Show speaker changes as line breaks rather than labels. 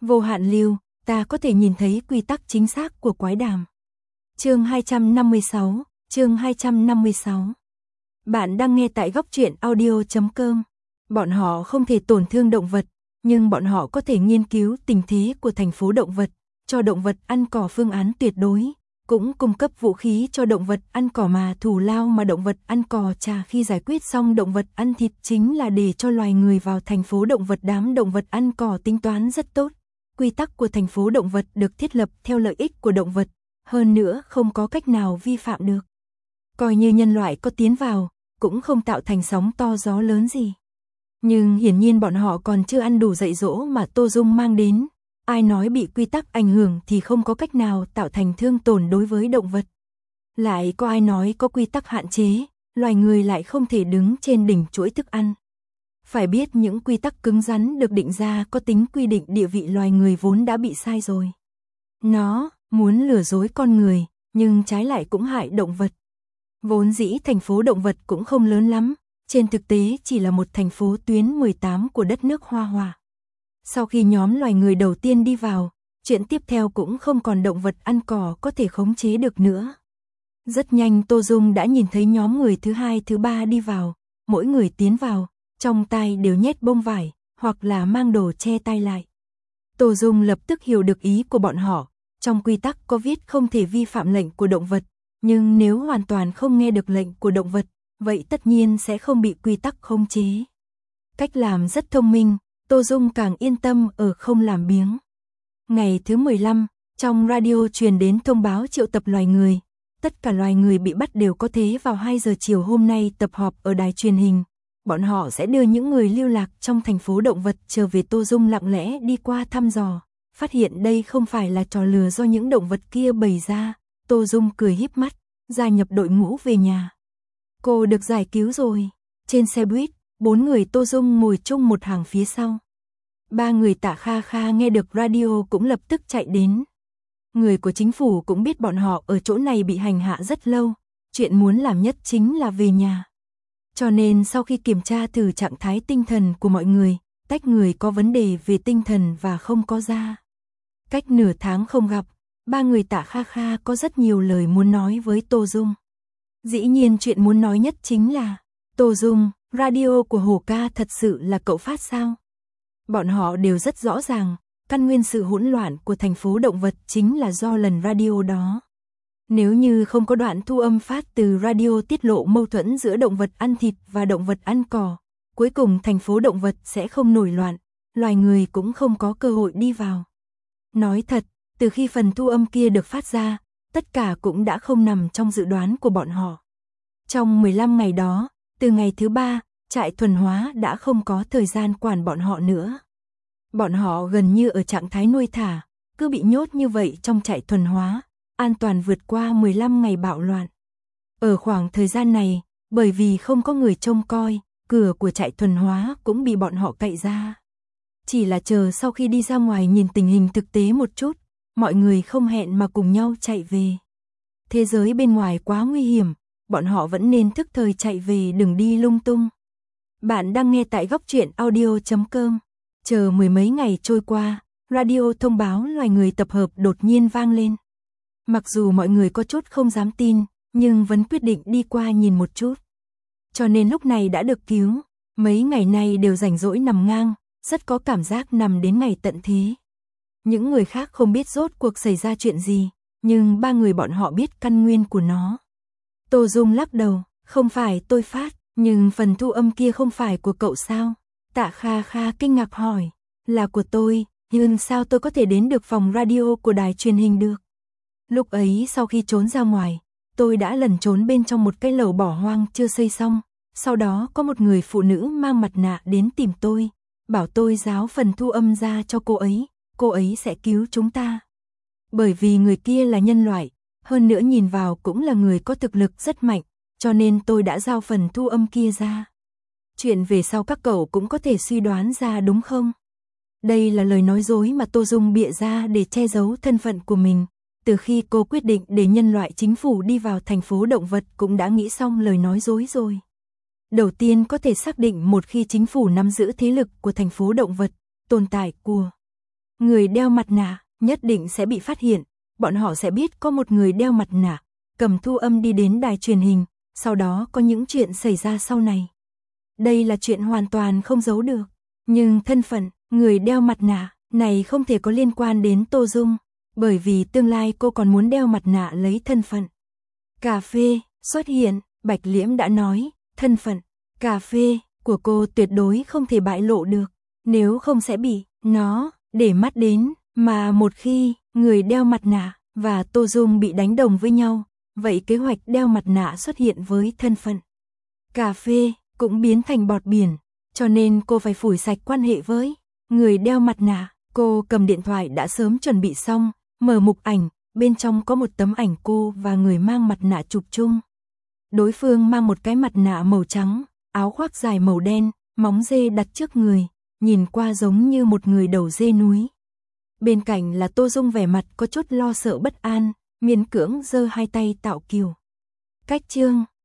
Vô hạn lưu, ta có thể nhìn thấy quy tắc chính xác của quái đàm. Chương 256. Bạn đang nghe tại góc truyện audio.com. Bọn họ không thể tổn thương động vật, nhưng bọn họ có thể nghiên cứu tình thế của thành phố động vật, cho động vật ăn cỏ phương án tuyệt đối, cũng cung cấp vũ khí cho động vật ăn cỏ mà thù lao mà động vật ăn cỏ trả khi giải quyết xong động vật ăn thịt chính là để cho loài người vào thành phố động vật. Đám động vật ăn cỏ tính toán rất tốt. Quy tắc của thành phố động vật được thiết lập theo lợi ích của động vật, hơn nữa không có cách nào vi phạm được. Coi như nhân loại có tiến vào, cũng không tạo thành sóng to gió lớn gì. Nhưng hiển nhiên bọn họ còn chưa ăn đủ dạy dỗ mà Tô Dung mang đến. Ai nói bị quy tắc ảnh hưởng thì không có cách nào tạo thành thương tổn đối với động vật. Lại có ai nói có quy tắc hạn chế, loài người lại không thể đứng trên đỉnh chuỗi thức ăn. Phải biết những quy tắc cứng rắn được định ra có tính quy định địa vị loài người vốn đã bị sai rồi. Nó muốn lừa dối con người, nhưng trái lại cũng hại động vật. Vốn dĩ thành phố động vật cũng không lớn lắm, trên thực tế chỉ là một thành phố tuyến 18 của đất nước Hoa Hòa. Sau khi nhóm loài người đầu tiên đi vào, chuyện tiếp theo cũng không còn động vật ăn cỏ có thể khống chế được nữa. Rất nhanh Tô Dung đã nhìn thấy nhóm người thứ hai thứ ba đi vào, mỗi người tiến vào, trong tay đều nhét bông vải, hoặc là mang đồ che tay lại. Tô Dung lập tức hiểu được ý của bọn họ, trong quy tắc có viết không thể vi phạm lệnh của động vật, nhưng nếu hoàn toàn không nghe được lệnh của động vật, vậy tất nhiên sẽ không bị quy tắc khống chế. Cách làm rất thông minh, Tô Dung càng yên tâm ở không làm biếng. Ngày thứ 15, trong radio truyền đến thông báo triệu tập loài người. Tất cả loài người bị bắt đều có thế vào 2 giờ chiều hôm nay tập họp ở đài truyền hình. Bọn họ sẽ đưa những người lưu lạc trong thành phố động vật trở về. Tô Dung lặng lẽ đi qua thăm dò, phát hiện đây không phải là trò lừa do những động vật kia bày ra. Tô Dung cười híp mắt, gia nhập đội ngũ về nhà. Cô được giải cứu rồi. Trên xe buýt, 4 người Tô Dung ngồi chung một hàng phía sau. 3 người Tạ Kha Kha nghe được radio cũng lập tức chạy đến. Người của chính phủ cũng biết bọn họ ở chỗ này bị hành hạ rất lâu, chuyện muốn làm nhất chính là về nhà. Cho nên sau khi kiểm tra thử trạng thái tinh thần của mọi người, tách người có vấn đề về tinh thần và không có ra. Cách nửa tháng không gặp, 3 người Tạ Kha Kha có rất nhiều lời muốn nói với Tô Dung. Dĩ nhiên chuyện muốn nói nhất chính là, Tô Dung, radio của Hồ ca thật sự là cậu phát sao? Bọn họ đều rất rõ ràng, căn nguyên sự hỗn loạn của thành phố động vật chính là do lần radio đó. Nếu như không có đoạn thu âm phát từ radio tiết lộ mâu thuẫn giữa động vật ăn thịt và động vật ăn cỏ, cuối cùng thành phố động vật sẽ không nổi loạn, loài người cũng không có cơ hội đi vào. Nói thật, từ khi phần thu âm kia được phát ra, tất cả cũng đã không nằm trong dự đoán của bọn họ. Trong 15 ngày đó, từ ngày thứ 3, trại thuần hóa đã không có thời gian quản bọn họ nữa. Bọn họ gần như ở trạng thái nuôi thả, cứ bị nhốt như vậy trong trại thuần hóa, an toàn vượt qua 15 ngày bạo loạn. Ở khoảng thời gian này, bởi vì không có người trông coi, cửa của trại thuần hóa cũng bị bọn họ cậy ra. Chỉ là chờ sau khi đi ra ngoài nhìn tình hình thực tế một chút, mọi người không hẹn mà cùng nhau chạy về. Thế giới bên ngoài quá nguy hiểm, bọn họ vẫn nên thức thời chạy về, đừng đi lung tung. Bạn đang nghe tại góc truyện audio.com. Chờ mười mấy ngày trôi qua, radio thông báo loài người tập hợp đột nhiên vang lên. Mặc dù mọi người có chút không dám tin, nhưng vẫn quyết định đi qua nhìn một chút. Cho nên lúc này đã được cứu, mấy ngày nay đều rảnh rỗi nằm ngang, rất có cảm giác nằm đến ngày tận thế. Những người khác không biết rốt cuộc xảy ra chuyện gì, nhưng 3 người bọn họ biết căn nguyên của nó. Tô Dung lắc đầu, không phải tôi phát, nhưng phần thu âm kia không phải của cậu sao? Tạ Kha Kha kinh ngạc hỏi, là của tôi, nhưng sao tôi có thể đến được phòng radio của đài truyền hình được? Lúc ấy sau khi trốn ra ngoài, tôi đã lẩn trốn bên trong một cái lầu bỏ hoang chưa xây xong, sau đó có một người phụ nữ mang mặt nạ đến tìm tôi, bảo tôi giáo phần thu âm ra cho cô ấy sẽ cứu chúng ta. Bởi vì người kia là nhân loại, hơn nữa nhìn vào cũng là người có thực lực rất mạnh, cho nên tôi đã giao phần thu âm kia ra. Chuyện về sau các cậu cũng có thể suy đoán ra đúng không? Đây là lời nói dối mà Tô Dung bịa ra để che giấu thân phận của mình. Từ khi cô quyết định để nhân loại chính phủ đi vào thành phố động vật cũng đã nghĩ xong lời nói dối rồi. Đầu tiên có thể xác định một khi chính phủ nắm giữ thế lực của thành phố động vật, tồn tại của người đeo mặt nạ nhất định sẽ bị phát hiện, bọn họ sẽ biết có một người đeo mặt nạ, cầm thu âm đi đến đài truyền hình, sau đó có những chuyện xảy ra sau này. Đây là chuyện hoàn toàn không giấu được, nhưng thân phận người đeo mặt nạ này không thể có liên quan đến Tô Dung, bởi vì tương lai cô còn muốn đeo mặt nạ lấy thân phận. Cà phê xuất hiện, Bạch Liễm đã nói, thân phận cà phê của cô tuyệt đối không thể bại lộ được, nếu không sẽ bị nó để mắt đến, mà một khi người đeo mặt nạ và Tô Dung bị đánh đồng với nhau, vậy kế hoạch đeo mặt nạ xuất hiện với thân phận cà phê cũng biến thành bọt biển, cho nên cô phải phủi sạch quan hệ với người đeo mặt nạ. Cô cầm điện thoại đã sớm chuẩn bị xong, mở mục ảnh, bên trong có một tấm ảnh cô và người mang mặt nạ chụp chung. Đối phương mang một cái mặt nạ màu trắng, áo khoác dài màu đen, móng dê đặt trước người, nhìn qua giống như một người đầu dê núi. Bên cạnh là Tô Dung vẻ mặt có chút lo sợ bất an, miễn cưỡng giơ hai tay tạo kiều cách chương.